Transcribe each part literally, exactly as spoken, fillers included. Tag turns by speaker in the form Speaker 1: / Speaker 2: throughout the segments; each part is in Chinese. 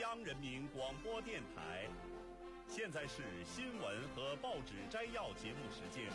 Speaker 1: 央人民广播电台。现在是新闻和报纸摘要节目时间。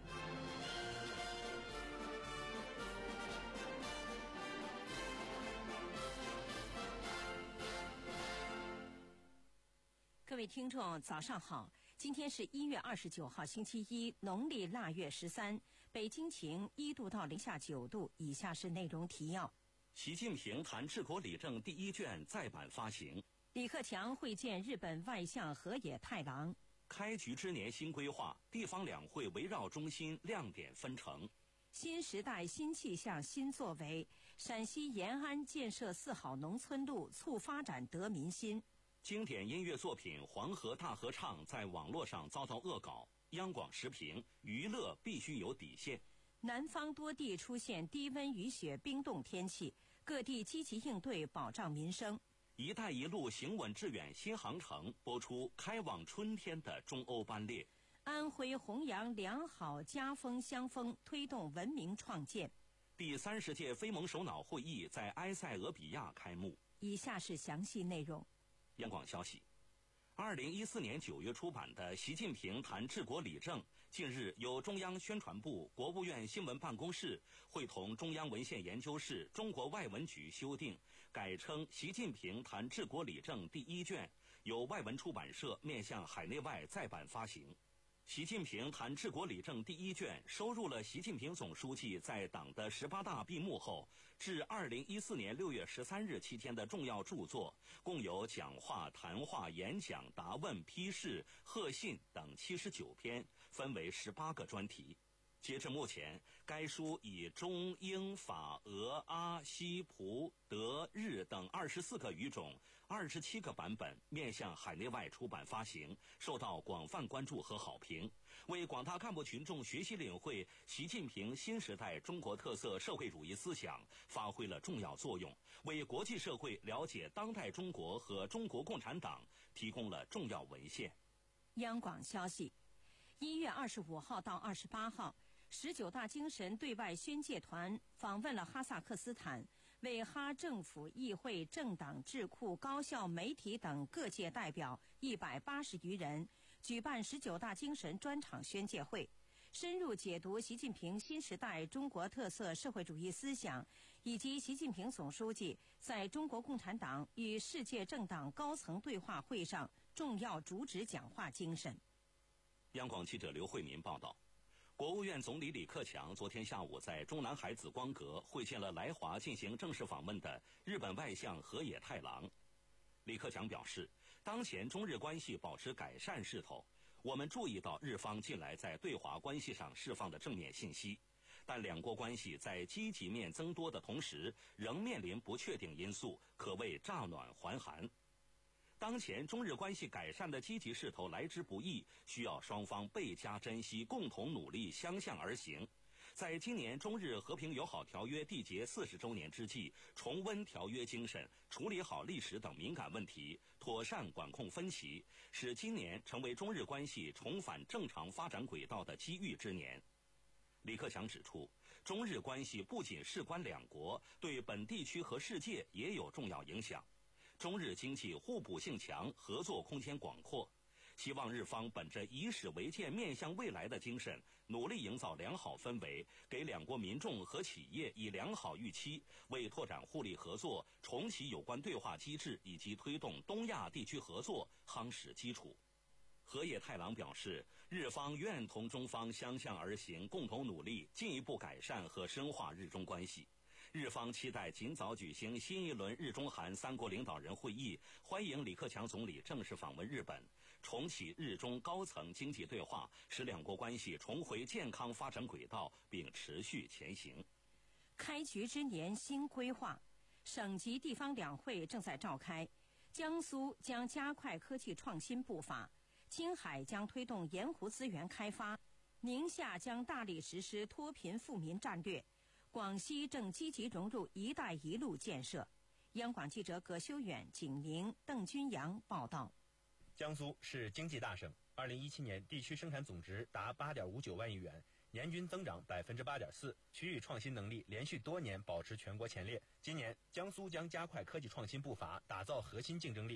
Speaker 2: 各位听众早上好，今天是一月二十九号星期一，农历腊月十三，北京晴一度到零下九度。以下是内容提要：
Speaker 3: 习近平谈治国理政第一卷再版发行；
Speaker 2: 李克强会见日本外相河野太郎；
Speaker 3: 开局之年新规划，地方两会围绕中心亮点分成；
Speaker 2: 新时代新气象新作为，陕西延安建设四好农村路，促发展得民心；
Speaker 3: 经典音乐作品《黄河大合唱》在网络上遭到恶搞，央广时评：娱乐必须有底线。
Speaker 2: 南方多地出现低温雨雪冰冻天气，各地积极应对，保障民生。
Speaker 3: 一带一路行稳致远新航程播出开往春天的中欧班列。
Speaker 2: 安徽弘扬良好家风乡风，推动文明创建。
Speaker 3: 第三十届非盟首脑会议在埃塞俄比亚开幕。
Speaker 2: 以下是详细内容。
Speaker 3: 央广消息，二零一四年九月出版的《习近平谈治国理政》近日由中央宣传部、国务院新闻办公室会同中央文献研究室、中国外文局修订，改称《习近平谈治国理政》第一卷，由外文出版社面向海内外再版发行。习近平谈治国理政第一卷收入了习近平总书记在党的十八大闭幕后至二零一四年六月十三日期间的重要著作，共有讲话、谈话、演讲、答问、批示、贺信等七十九篇，分为十八个专题。截至目前，该书以中、英、法、俄、阿、西、葡、德、日等二十四个语种、二十七个版本面向海内外出版发行，受到广泛关注和好评，为广大干部群众学习领会习近平新时代中国特色社会主义思想发挥了重要作用，为国际社会了解当代中国和中国共产党提供了重要文献。
Speaker 2: 央广消息，一月二十五号到二十八号，十九大精神对外宣介团访问了哈萨克斯坦，为哈政府、议会、政党、智库、高校、媒体等各界代表一百八十余人举办十九大精神专场宣介会，深入解读习近平新时代中国特色社会主义思想以及习近平总书记在中国共产党与世界政党高层对话会上重要主旨讲话精神。
Speaker 3: 央广记者刘慧民报道，国务院总理李克强昨天下午在中南海紫光阁会见了来华进行正式访问的日本外相河野太郎。李克强表示，当前中日关系保持改善势头，我们注意到日方近来在对华关系上释放的正面信息，但两国关系在积极面增多的同时，仍面临不确定因素，可谓乍暖还寒。当前中日关系改善的积极势头来之不易，需要双方倍加珍惜，共同努力，相向而行。在今年中日和平友好条约缔结四十周年之际，重温条约精神，处理好历史等敏感问题，妥善管控分歧，使今年成为中日关系重返正常发展轨道的机遇之年。李克强指出，中日关系不仅事关两国，对本地区和世界也有重要影响。中日经济互补性强，合作空间广阔，希望日方本着以史为鉴、面向未来的精神，努力营造良好氛围，给两国民众和企业以良好预期，为拓展互利合作、重启有关对话机制以及推动东亚地区合作夯实基础。河野太郎表示，日方愿同中方相向而行，共同努力，进一步改善和深化日中关系。日方期待尽早举行新一轮日中韩三国领导人会议，欢迎李克强总理正式访问日本，重启日中高层经济对话，使两国关系重回健康发展轨道，并持续前行。
Speaker 2: 开局之年新规划，省级地方两会正在召开，江苏将加快科技创新步伐，青海将推动盐湖资源开发，宁夏将大力实施脱贫富民战略，广西正积极融入“一带一路”建设。央广记者葛修远、景宁、邓军阳报道。
Speaker 4: 江苏是经济大省，二零一七年地区生产总值达八点五九万亿元，年均增长百分之八点四，区域创新能力连续多年保持全国前列。今年，江苏将加快科技创新步伐，打造核心竞争力。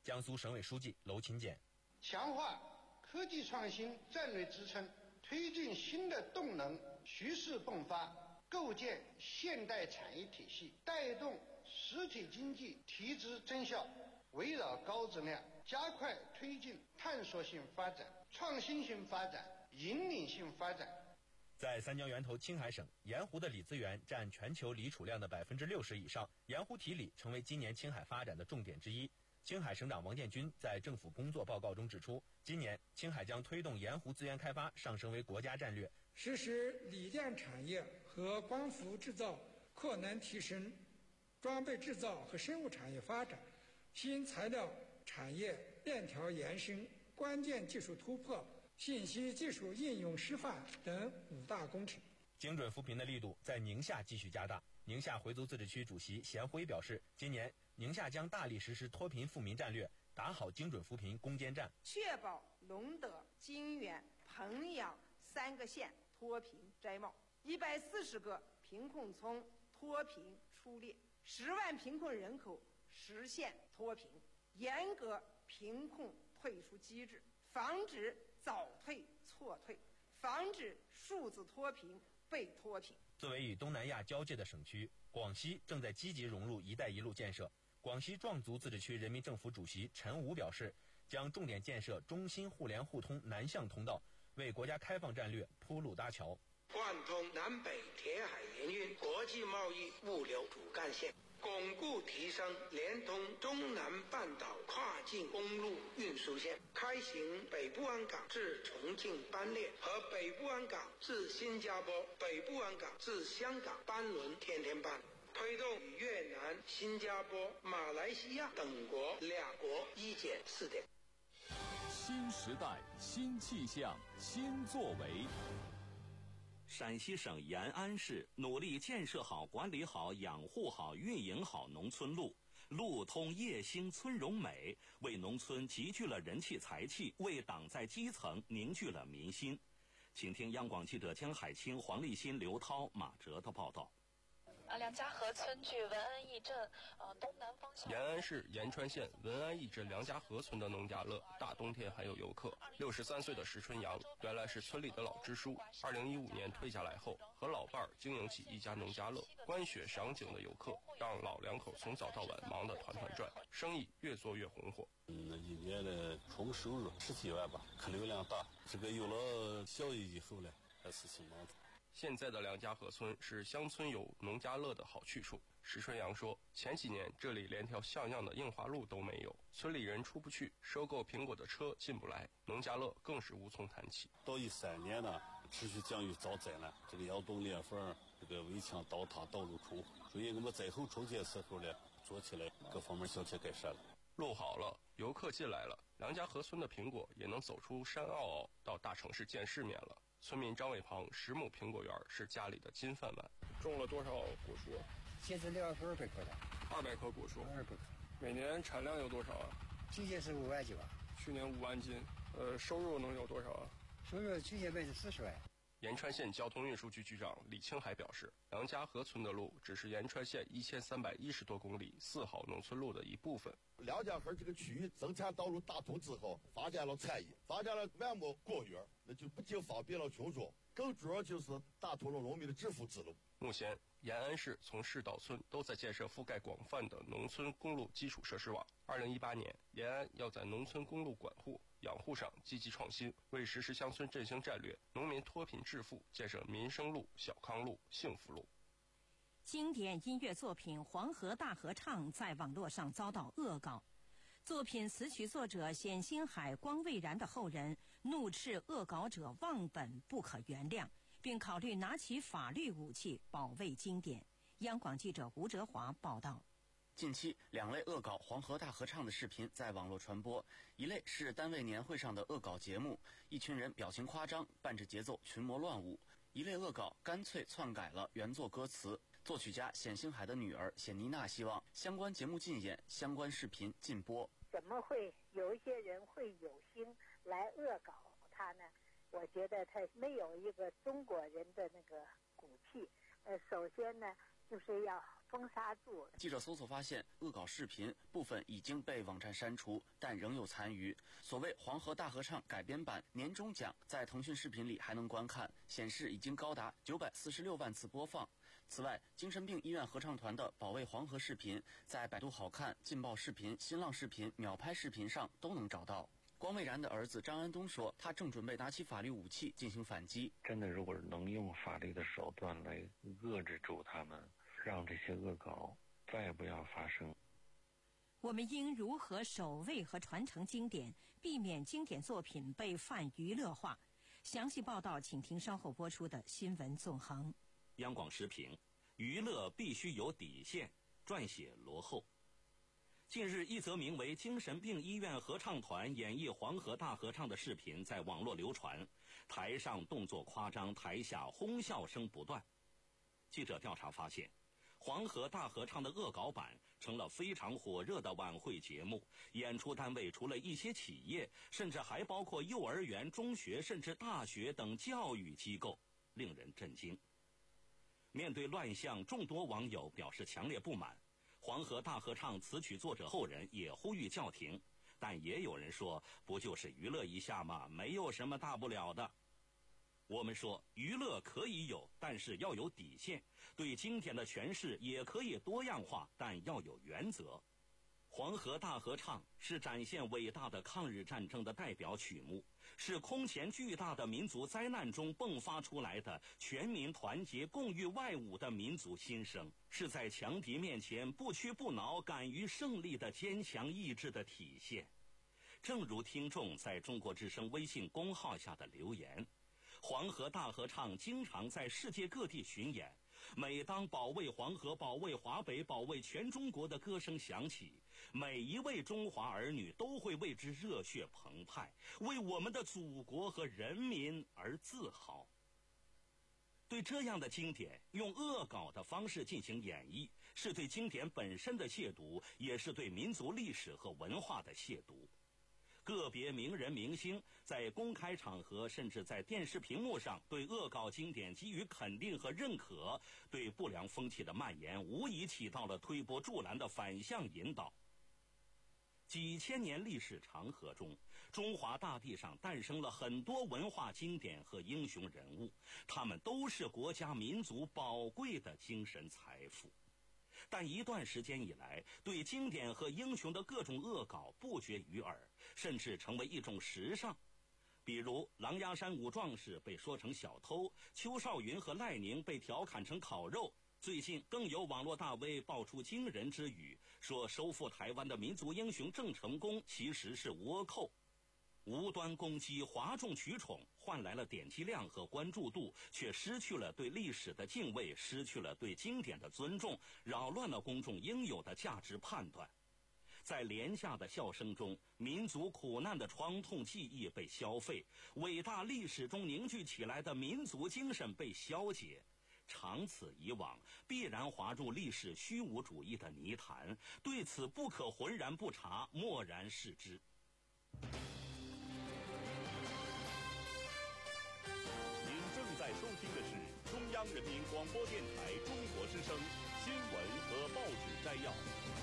Speaker 4: 江苏省委书记娄勤俭。
Speaker 5: 强化科技创新战略支撑，推进新的动能蓄势迸发，构建现代产业体系，带动实体经济提质增效，围绕高质量，加快推进探索性发展、创新性发展、引领性发展。
Speaker 4: 在三江源头青海省，盐湖的锂资源占全球锂储量的百分之六十以上，盐湖提锂成为今年青海发展的重点之一。青海省长王建军在政府工作报告中指出，今年青海将推动盐湖资源开发上升为国家战略，
Speaker 6: 实施锂电产业和光伏制造扩能提升，装备制造和生物产业发展，新材料产业链条延伸、关键技术突破、信息技术应用示范等五大工程。
Speaker 4: 精准扶贫的力度在宁夏继续加大。宁夏回族自治区主席贤辉表示，今年宁夏将大力实施脱贫富民战略，打好精准扶贫攻坚战，
Speaker 7: 确保隆德、金源、彭阳三个县脱贫摘帽，一百四十个贫困村脱贫出列，十万贫困人口实现脱贫，严格贫困退出机制，防止早退错退，防止数字脱贫被脱贫。
Speaker 4: 作为与东南亚交界的省区，广西正在积极融入“一带一路”建设。广西壮族自治区人民政府主席陈武表示，将重点建设中新互联互通南向通道，为国家开放战略铺路搭桥，
Speaker 8: 贯通南北铁海联运国际贸易物流主干线，巩固提升连通中南半岛跨境公路运输线，开行北部湾港至重庆班列和北部湾港至新加坡、北部湾港至香港班轮天天班，推动与越南、新加坡、马来西亚等国两国一检试点。
Speaker 9: 新时代，新气象，新作为。
Speaker 3: 陕西省延安市努力建设好、管理好、养护好、运营好农村路，路通业兴，村容美，为农村集聚了人气财气，为党在基层凝聚了民心。请听央广记者江海清、黄立新、刘涛、马哲的报道。
Speaker 10: 啊，梁家河村距文安驿镇呃东南方向。
Speaker 11: 延安市延川县文安驿镇梁家河村的农家乐，大冬天还有游客。六十三岁的石春阳原来是村里的老支书，二零一五年退下来后，和老伴儿经营起一家农家乐。观雪赏景的游客让老两口从早到晚忙得团团转，生意越做越红火。
Speaker 12: 嗯，那一年的纯收入十几万吧，客流量大。这个有了效益以后呢，还是挺忙的。
Speaker 11: 现在的梁家河村是乡村有农家乐的好去处。石春阳说，前几年这里连条像样的硬化路都没有，村里人出不去，收购苹果的车进不来，农家乐更是无从谈起。
Speaker 12: 到一三年呢，持续降雨遭灾难，这个窑洞裂缝、这个围墙倒塌、道路冲，所以我们灾后重建时候呢，做起来各方面小些改善了。
Speaker 11: 路好了，游客进来了，梁家河村的苹果也能走出山坳坳，到大城市见世面了。村民张伟鹏十亩苹果园是家里的金饭碗。
Speaker 13: 种了多少果树？
Speaker 14: 现在两百棵了。
Speaker 13: 二百棵果树。
Speaker 14: 二百棵。
Speaker 13: 每年产量有多少啊？
Speaker 14: 今年是五万斤吧。
Speaker 13: 去年五万斤。呃，收入能有多少啊？
Speaker 14: 收入去年卖是四十万。
Speaker 11: 延川县交通运输局局长李青海表示，梁家河村的路只是延川县一千三百一十多公里四号农村路的一部分。
Speaker 15: 梁家河这个区域生产道路打通之后，发展了产业，发展了万亩果园，那就不仅方便了群众，更主要就是打通了农民的致富之路。
Speaker 11: 目前，延安市从市到村都在建设覆盖广泛的农村公路基础设施网。二零一八年，延安要在农村公路管护、养护上积极创新，为实施乡村振兴战略、农民脱贫致富，建设民生路、小康路、幸福路。
Speaker 2: 经典音乐作品《黄河大合唱》在网络上遭到恶搞，作品词曲作者冼星海、光蔚然的后人怒斥恶搞者忘本不可原谅，并考虑拿起法律武器保卫经典。央广记者吴哲华报道。
Speaker 16: 近期，两类恶搞黄河大合唱的视频在网络传播。一类是单位年会上的恶搞节目，一群人表情夸张，伴着节奏群魔乱舞；一类恶搞干脆篡改了原作歌词。作曲家冼星海的女儿冼妮娜希望相关节目禁演，相关视频禁播。
Speaker 17: 怎么会有一些人会有心来恶搞他呢？我觉得他没有一个中国人的那个骨气。呃，首先呢，就是要封杀住。
Speaker 16: 记者搜索发现，恶搞视频部分已经被网站删除，但仍有残余。所谓黄河大合唱改编版年终奖在腾讯视频里还能观看，显示已经高达九百四十六万次播放。此外，精神病医院合唱团的保卫黄河视频在百度好看、劲爆视频、新浪视频、秒拍视频上都能找到。光卫然的儿子张安东说，他正准备拿起法律武器进行反击。
Speaker 18: 真的，如果能用法律的手段来遏制住他们，让这些恶搞再也不要发生。
Speaker 2: 我们应如何守卫和传承经典，避免经典作品被泛娱乐化？详细报道请听稍后播出的新闻纵横。
Speaker 3: 央广时评：娱乐必须有底线。撰写罗厚。近日，一则名为“精神病医院合唱团演绎黄河大合唱”的视频在网络流传，台上动作夸张，台下哄笑声不断。记者调查发现，黄河大合唱的恶搞版成了非常火热的晚会节目，演出单位除了一些企业，甚至还包括幼儿园、中学甚至大学等教育机构，令人震惊。面对乱象，众多网友表示强烈不满。黄河大合唱词曲作者后人也呼吁叫停，但也有人说，不就是娱乐一下吗？没有什么大不了的。我们说，娱乐可以有，但是要有底线；对经典的诠释也可以多样化，但要有原则。黄河大合唱是展现伟大的抗日战争的代表曲目，是空前巨大的民族灾难中迸发出来的全民团结共御外侮的民族心声，是在强敌面前不屈不挠、敢于胜利的坚强意志的体现。正如听众在中国之声微信公号下的留言，黄河大合唱经常在世界各地巡演，每当保卫黄河、保卫华北、保卫全中国的歌声响起，每一位中华儿女都会为之热血澎湃，为我们的祖国和人民而自豪。对这样的经典用恶搞的方式进行演绎，是对经典本身的亵渎，也是对民族历史和文化的亵渎。个别名人明星在公开场合甚至在电视屏幕上对恶搞经典给予肯定和认可，对不良风气的蔓延无疑起到了推波助澜的反向引导。几千年历史长河中，中华大地上诞生了很多文化经典和英雄人物，他们都是国家民族宝贵的精神财富。但一段时间以来，对经典和英雄的各种恶搞不绝于耳，甚至成为一种时尚。比如狼牙山五壮士被说成小偷，邱少云和赖宁被调侃成烤肉。最近更有网络大 V 爆出惊人之语，说收复台湾的民族英雄郑成功其实是倭寇。无端攻击、哗众取宠，换来了点击量和关注度，却失去了对历史的敬畏，失去了对经典的尊重，扰乱了公众应有的价值判断。在廉价的笑声中，民族苦难的创痛记忆被消费，伟大历史中凝聚起来的民族精神被消解。长此以往，必然滑入历史虚无主义的泥潭，对此不可浑然不察，漠然视之。
Speaker 1: 您正在收听的是中央人民广播电台中国之声新闻和报纸摘要。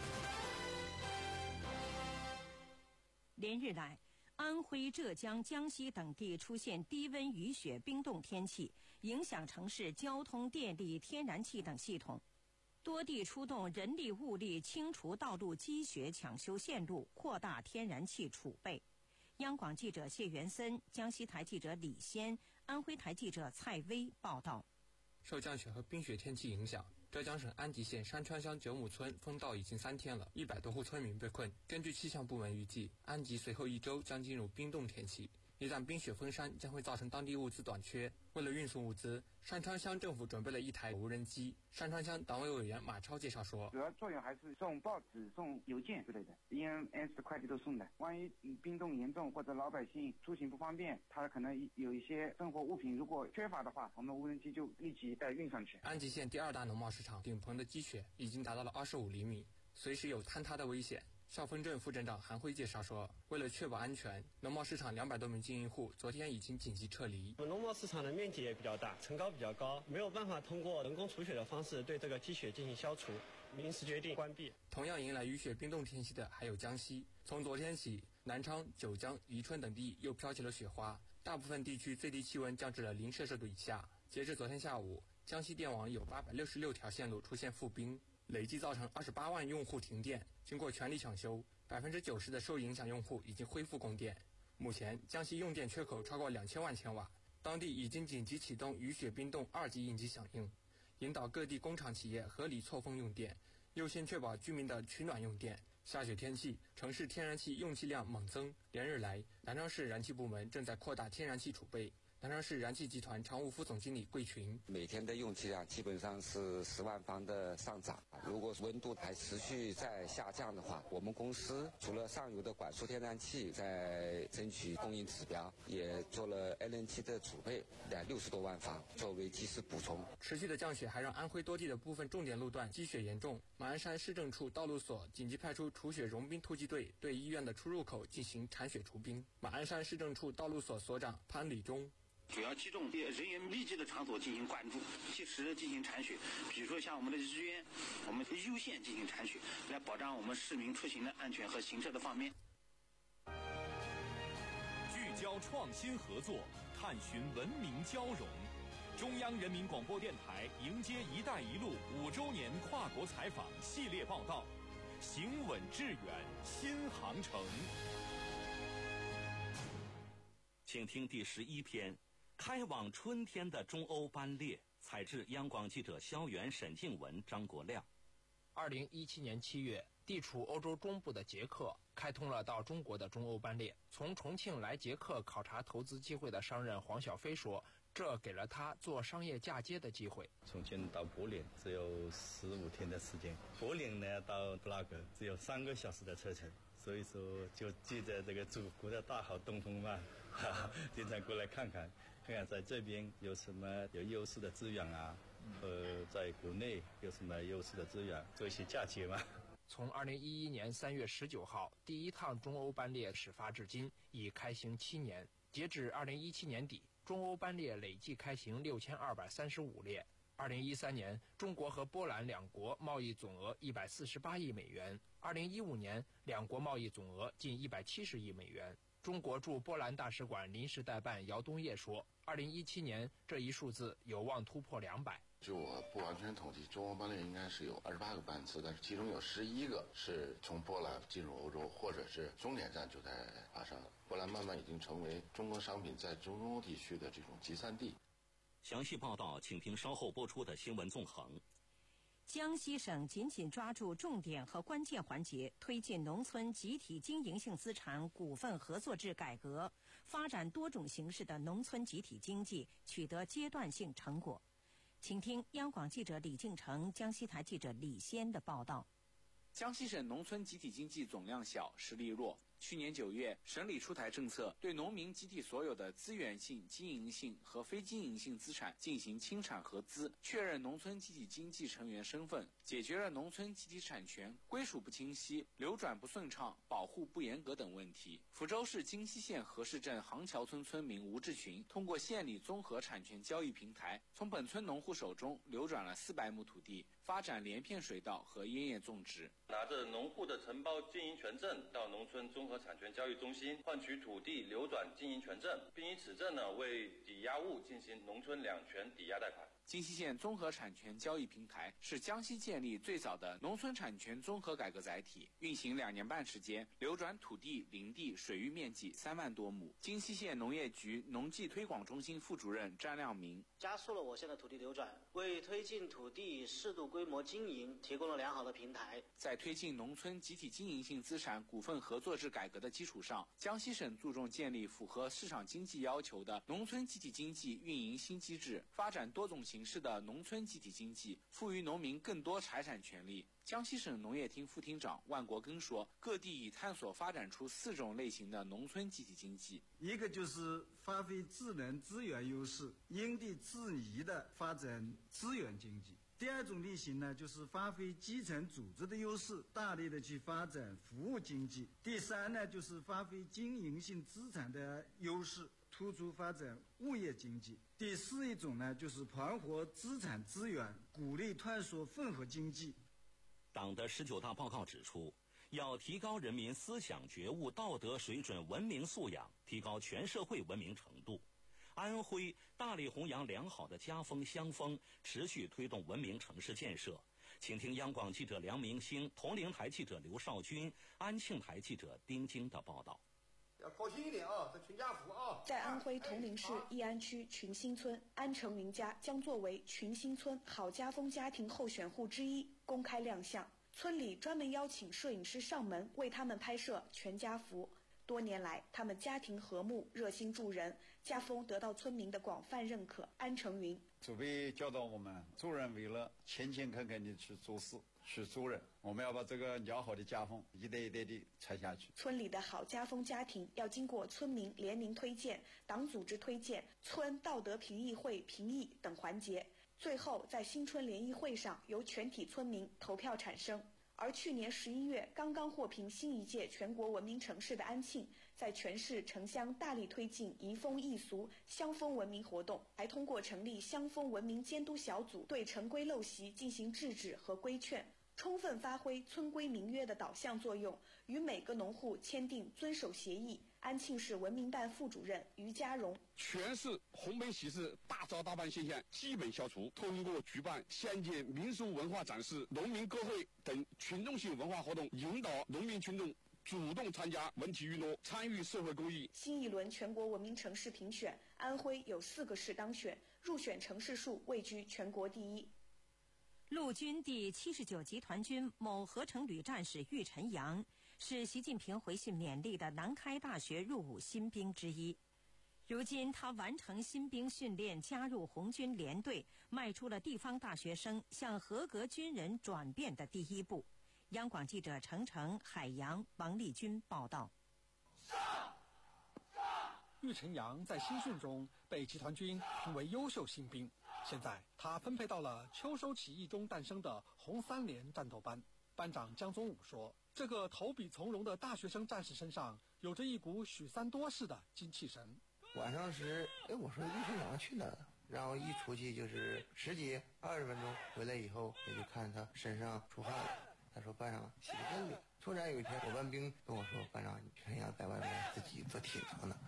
Speaker 2: 连日来，安徽、浙江、江西等地出现低温雨雪冰冻天气，影响城市交通、电力、天然气等系统。多地出动人力物力清除道路积雪，抢修线路，扩大天然气储备。央广记者谢元森、江西台记者李先、安徽台记者蔡薇报道。
Speaker 19: 受降雪和冰雪天气影响，浙江省安吉县山川乡九亩村封道已经三天了，一百多户村民被困。根据气象部门预计，安吉随后一周将进入冰冻天气。一旦冰雪封山，将会造成当地物资短缺。为了运送物资，山川乡政府准备了一台无人机。山川乡党委委员马超介绍说，
Speaker 20: 主要作用还是送报纸、送邮件之类的，因为 S 快递都送的。万一冰冻严重或者老百姓出行不方便，他可能有一些生活物品如果缺乏的话，我们无人机就立即带运上去。
Speaker 19: 安吉县第二大农贸市场顶棚的积雪已经达到了二十五厘米，随时有坍塌的危险。 孝丰镇副镇长韩辉介绍说，为了确保安全，农贸市场两百多名经营户昨天已经紧急撤离。
Speaker 21: 农贸市场的面积也比较大，层高比较高，没有办法通过人工除雪的方式对这个积雪进行消除，临时决定关闭。
Speaker 19: 同样迎来雨雪冰冻天气的还有江西，从昨天起，南昌、九江、宜春等地又飘起了雪花，大部分地区最低气温降至了零摄氏度以下。截至昨天下午，江西电网有八百六十六条线路出现复冰，累计造成二十八万用户停电。经过全力抢修，百分之九十的受影响用户已经恢复供电。目前，江西用电缺口超过两千万千瓦，当地已经紧急启动雨雪冰冻二级应急响应，引导各地工厂企业合理错峰用电，优先确保居民的取暖用电。下雪天气，城市天然气用气量猛增，连日来，南昌市燃气部门正在扩大天然气储备。南昌市燃气集团常务副总经理桂群，
Speaker 22: 每天的用气量基本上是十万方的上涨。如果温度还持续在下降的话，我们公司除了上游的管输天然气在争取供应指标，也做了 L N G 的储备，两六十多万方作为及时补充。
Speaker 19: 持续的降雪还让安徽多地的部分重点路段积雪严重。马鞍山市政处道路所紧急派出除雪融冰突击队，对医院的出入口进行铲雪除冰。马鞍山市政处道路所所长潘礼忠。
Speaker 23: 主要集中人员密集的场所进行关注，及时进行铲雪。比如说像我们的医院，我们优先进行铲雪，来保障我们市民出行的安全和行车的方便。
Speaker 1: 聚焦创新合作，探寻文明交融。中央人民广播电台迎接“一带一路”五周年跨国采访系列报道，行稳致远新航程。
Speaker 3: 请听第十一篇。开往春天的中欧班列，采自央广记者肖元、沈静文、张国亮。
Speaker 24: 二零一七年七月，地处欧洲中部的捷克开通了到中国的中欧班列。从重庆来捷克考察投资机会的商人黄小飞说，这给了他做商业嫁接的机会。
Speaker 25: 重庆到柏林只有十五天的时间，柏林呢到布拉格只有三个小时的车程，所以说就借着这个祖国的大好东风嘛，哈哈，经常过来看看。看看在这边有什么有优势的资源啊，呃，在国内有什么优势的资源，做一些嫁接嘛。
Speaker 24: 从二零一一年三月十九号第一趟中欧班列始发至今，已开行七年。截至二零一七年底，中欧班列累计开行六千二百三十五列。二零一三年，中国和波兰两国贸易总额一百四十八亿美元；二零一五年，两国贸易总额近一百七十亿美元。中国驻波兰大使馆临时代办姚东业说，二零一七年这一数字有望突破两百。
Speaker 26: 就我不完全统计，中欧班列应该是有二十八个班次，但是其中有十一个是从波兰进入欧洲，或者是终点站就在巴上。波兰慢慢已经成为中国商品在中欧地区的这种集散地。
Speaker 3: 详细报道，请听稍后播出的新闻纵横。
Speaker 2: 江西省紧紧抓住重点和关键环节，推进农村集体经营性资产股份合作制改革，发展多种形式的农村集体经济，取得阶段性成果。请听央广记者李敬成、江西台记者李先的报道。
Speaker 27: 江西省农村集体经济总量小，实力弱。去年九月，省里出台政策，对农民集体所有的资源性、经营性和非经营性资产进行清产合资，确认农村集体经济成员身份，解决了农村集体产权归属不清晰、流转不顺畅、保护不严格等问题。福州市金溪县河市镇杭桥村村民吴志群通过县里综合产权交易平台，从本村农户手中流转了四百亩土地，发展连片水稻和烟叶种植。
Speaker 28: 拿着农户的承包经营权证到农村综合产权交易中心换取土地流转经营权证，并以此证呢为抵押物进行农村两全抵押贷款。
Speaker 27: 金溪县综合产权交易平台是江西建立最早的农村产权综合改革载体，运行两年半时间，流转土地、林地、水域面积三万多亩。金溪县农业局农技推广中心副主任张亮明，
Speaker 29: 加速了我县的土地流转，为推进土地适度规模经营提供了良好的平台。
Speaker 27: 在推进农村集体经营性资产股份合作制改革的基础上，江西省注重建立符合市场经济要求的农村集体经济运营新机制，发展多种形式的农村集体经济，赋予农民更多财产权利。江西省农业厅副厅长万国根说，各地已探索发展出四种类型的农村集体经济。
Speaker 30: 一个就是发挥自然资源优势，因地制宜的发展资源经济。
Speaker 4: 第二种类型呢，就是发挥基层组织的优势，大力的去发展服务经济。第三呢，就是发挥经营性资产的优势，突出发展物业经济。第四一种呢，就是盘活资产资源，鼓励探索混合经济。
Speaker 3: 党的十九大报告指出，要提高人民思想觉悟、道德水准、文明素养，提高全社会文明程度。安徽大力弘扬良好的家风乡风，持续推动文明城市建设。请听央广记者梁明星、铜陵台记者刘少军、安庆台记者丁晶的报道。
Speaker 5: 要高兴一点啊，这全家福啊！
Speaker 6: 在安徽铜陵市义安区群兴村，安成云家将作为群兴村好家风家庭候选户之一公开亮相。村里专门邀请摄影师上门为他们拍摄全家福。多年来，他们家庭和睦，热心助人，家风得到村民的广泛认可。安成云
Speaker 7: 祖辈教导我们，助人为乐，勤勤恳恳地去做事，去助人。我们要把这个良好的家风一代一代地传下去。
Speaker 6: 村里的好家风家庭要经过村民联名推荐、党组织推荐、村道德评议会评议等环节，最后在新春联谊会上由全体村民投票产生。而去年十一月刚刚获评新一届全国文明城市的安庆，在全市城乡大力推进移风易俗、乡风文明活动，还通过成立乡风文明监督小组，对陈规陋习进行制止和规劝，充分发挥村规民约的导向作用，与每个农户签订遵守协议。安庆市文明办副主任于家荣：
Speaker 8: 全市红白喜事、大招大办现象基本消除。通过举办乡间民俗文化展示、农民歌会等群众性文化活动，引导农民群众主动参加文体娱乐，参与社会公益。
Speaker 6: 新一轮全国文明城市评选，安徽有四个市当选，入选城市数位居全国第一。
Speaker 2: 陆军第七十九集团军某合成旅战士玉晨阳是习近平回信勉励的南开大学入伍新兵之一。如今他完成新兵训练，加入红军联队，迈出了地方大学生向合格军人转变的第一步。央广记者程程、海洋、王立军报道。
Speaker 9: 玉晨阳在新训中被集团军评为优秀新兵，现在他分配到了秋收起义中诞生的红三连战斗班。班长江宗武说，这个投笔从戎的大学生战士身上有着一股许三多式的精气神。
Speaker 10: 晚上时，哎，我说玉晨阳去哪儿了？然后一出去就是十几二十分钟，回来以后也就看他身上出汗了。他说：“班长洗得真溜。”突然有一天，伙伴兵跟我说：“班长，玉晨阳在外面自己做挺长的。”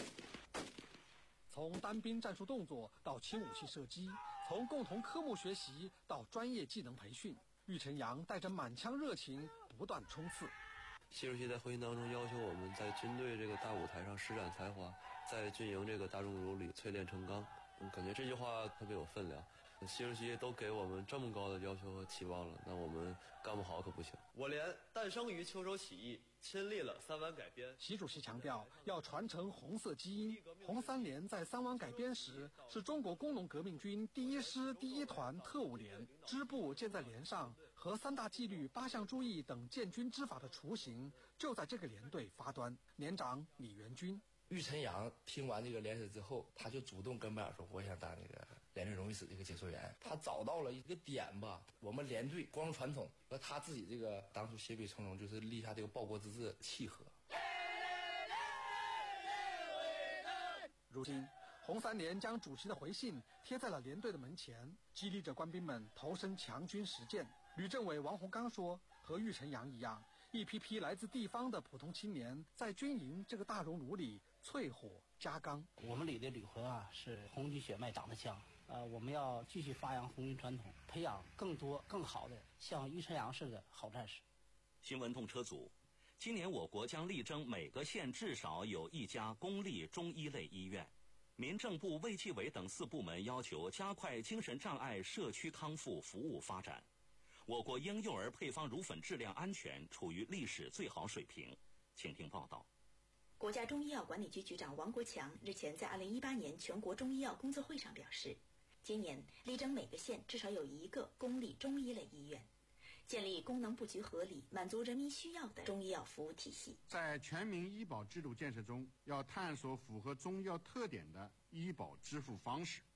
Speaker 9: 从单兵战术动作到轻武器射击，从共同科目学习到专业技能培训，玉晨阳带着满腔热情不断冲刺。
Speaker 12: 习主席在回信当中要求我们在军队这个大舞台上施展才华，在军营这个大钟炉里淬炼成钢。嗯，感觉这句话特别有分量。习主席都给我们这么高的要求和期望了，那我们干不好可不行。
Speaker 13: 我连诞生于秋收起义，亲历了三湾改编。
Speaker 9: 习主席强调要传承红色基因。红三连在三湾改编时是中国工农革命军第一师第一团特务连，支部建在连上，和三大纪律、八项注意等建军之法的雏形就在这个连队发端。连长李元军。
Speaker 30: 玉晨阳听完这个连史之后，他就主动跟班长说：“我想当那个连队荣誉室的一个解说员。”他找到了一个点吧，我们连队光荣传统和他自己这个当初协笔从戎，就是立下这个报国之志契合。
Speaker 9: 如今，红三连将主席的回信贴在了连队的门前，激励着官兵们投身强军实践。旅政委王洪刚说：“和玉晨阳一样，一批批来自地方的普通青年，在军营这个大熔炉里淬火加钢。
Speaker 31: 我们里的旅魂啊，是红军血脉长得强。呃，我们要继续发扬红军传统，培养更多更好的像玉晨阳似的好战士。”
Speaker 3: 新闻动车组，今年我国将力争每个县至少有一家公立中医类医院。民政部、卫计委等四部门要求加快精神障碍社区康复服务发展。我国婴幼儿配方乳粉质量安全处于历史最好水平。请听报道。
Speaker 32: 国家中医药管理局局长王国强日前在二零一八年全国中医药工作会上表示，今年力争每个县至少有一个公立中医类医院，建立功能布局合理、满足人民需要的中医药服务体系。
Speaker 33: 在全民医保制度建设中，要探索符合中医药特点的医保支付方式，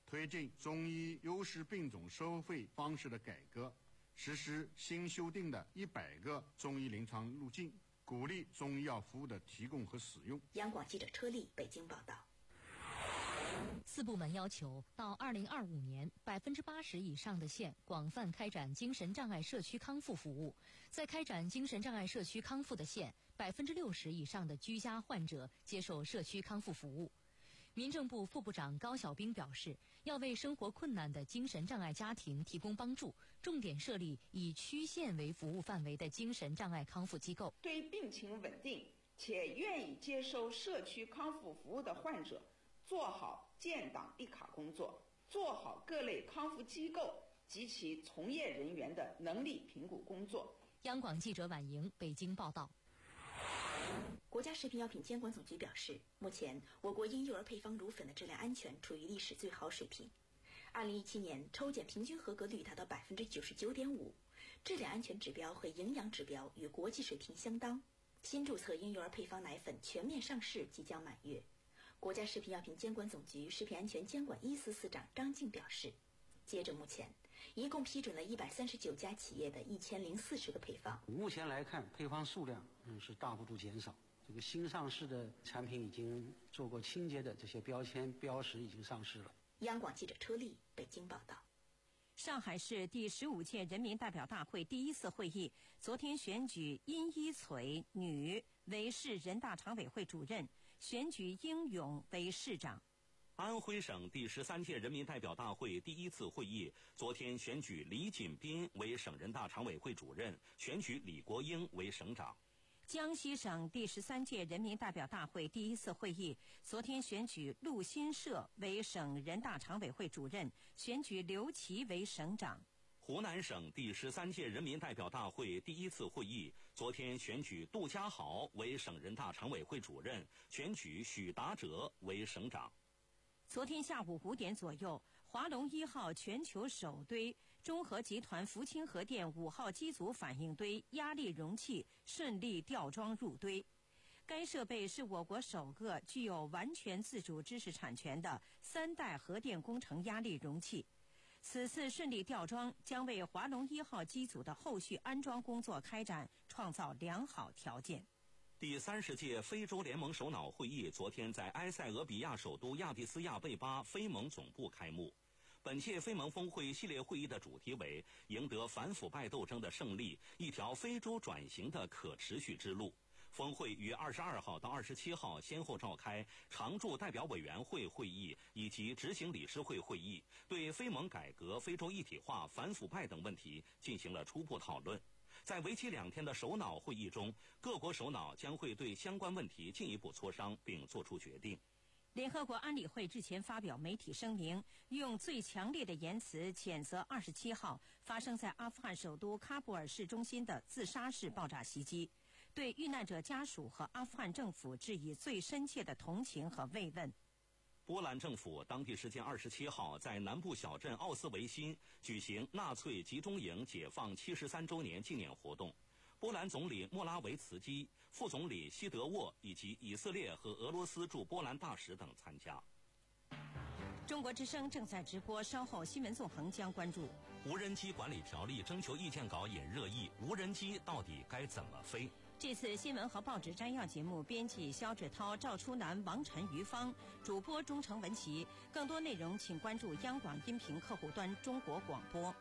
Speaker 1: 推进中医优势病种收费方式的改革，实施新修订的一百个中医临床路径，鼓励中医药服务的提供和使用。
Speaker 32: 央广记者车丽北京报道。
Speaker 11: 四部门要求，到二零二五年，百分之八十以上的县广泛开展精神障碍社区康复服务。在开展精神障碍社区康复的县，百分之六十以上的居家患者接受社区康复服务。民政部副部长高晓兵表示，要为生活困难的精神障碍家庭提供帮助，重点设立以区县为服务范围的精神障碍康复机构。
Speaker 14: 对病情稳定且愿意接受社区康复服务的患者，做好建档立卡工作，做好各类康复机构及其从业人员的能力评估工作。
Speaker 11: 央广记者婉莹北京报道。
Speaker 32: 国家食品药品监管总局表示，目前我国婴幼儿配方乳粉的质量安全处于历史最好水平。二零一七年抽检平均合格率达到百分之九十九点五，质量安全指标和营养指标与国际水平相当。新注册婴幼儿配方奶粉全面上市即将满月。国家食品药品监管总局食品安全监管一司司长张静表示，截至目前，一共批准了一百三十九家企业的一千零四十个配方。
Speaker 15: 目前来看，配方数量嗯是大幅度减少。这个新上市的产品已经做过清洁的这些标签标识已经上市了。
Speaker 32: 央广记者车丽北京报道。
Speaker 2: 上海市第十五届人民代表大会第一次会议昨天选举殷一翠女为市人大常委会主任，选举英勇为市长。
Speaker 3: 安徽省第十三届人民代表大会第一次会议昨天选举李锦斌为省人大常委会主任，选举李国英为省长。
Speaker 2: 江西省第十三届人民代表大会第一次会议昨天选举陆新社为省人大常委会主任，选举刘琦为省长。
Speaker 3: 湖南省第十三届人民代表大会第一次会议昨天选举杜家豪为省人大常委会主任，选举许达哲为省长。
Speaker 2: 昨天下午五点左右，华龙一号全球首堆中核集团福清核电五号机组反应堆压力容器顺利吊装入堆。该设备是我国首个具有完全自主知识产权的三代核电工程压力容器。此次顺利吊装将为华龙一号机组的后续安装工作开展创造良好条件。
Speaker 3: 第三十届非洲联盟首脑会议昨天在埃塞俄比亚首都亚的斯亚贝巴非盟总部开幕。本届非盟峰会系列会议的主题为“赢得反腐败斗争的胜利，一条非洲转型的可持续之路”。峰会于二十二号到二十七号先后召开常驻代表委员会会议以及执行理事会会议，对非盟改革、非洲一体化、反腐败等问题进行了初步讨论。在为期两天的首脑会议中，各国首脑将会对相关问题进一步磋商并作出决定。
Speaker 2: 联合国安理会日前发表媒体声明，用最强烈的言辞谴责二十七号发生在阿富汗首都喀布尔市中心的自杀式爆炸袭击，对遇难者家属和阿富汗政府致以最深切的同情和慰问。
Speaker 3: 波兰政府当地时间二十七号在南部小镇奥斯维辛举行纳粹集中营解放七十三周年纪念活动。波兰总理莫拉维茨基、副总理西德沃以及以色列和俄罗斯驻波兰大使等参加。
Speaker 2: 中国之声正在直播，稍后新闻纵横将关注。
Speaker 3: 无人机管理条例征求意见稿引热议，无人机到底该怎么飞？
Speaker 2: 这次新闻和报纸摘要节目，编辑肖志涛、赵初南、王晨、于芳，主播钟诚、文琪。更多内容请关注央广音频客户端中国广播。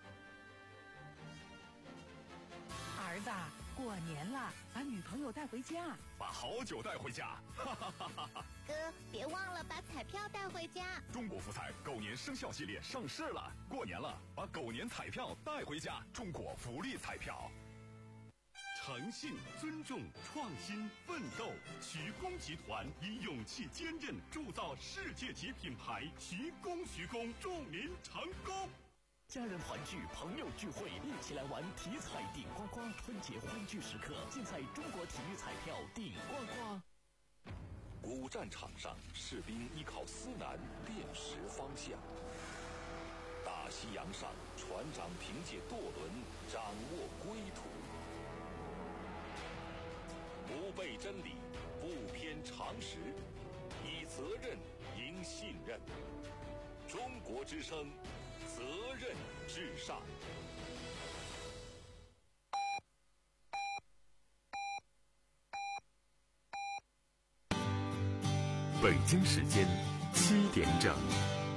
Speaker 16: 儿子，过年了，把女朋友带回家，
Speaker 17: 把好酒带回家，哈哈哈哈哈！
Speaker 18: 哥，别忘了把彩票带回家。
Speaker 17: 中国福彩狗年生肖系列上市了，过年了，把狗年彩票带回家。中国福利彩票。
Speaker 19: 诚信、尊重、创新、奋斗，徐工集团以勇气坚韧铸造世界级品牌。徐工，徐工，祝您成功！
Speaker 20: 家人团聚，朋友聚会，一起来玩体彩顶呱呱！春节欢聚时刻，尽在中国体育彩票顶呱呱。
Speaker 21: 古战场上，士兵依靠司南辨识方向；大西洋上，船长凭借舵轮掌握归途。不背真理，不偏常识，以责任赢信任。 中国之声，责任至上。
Speaker 4: 北京时间七点整。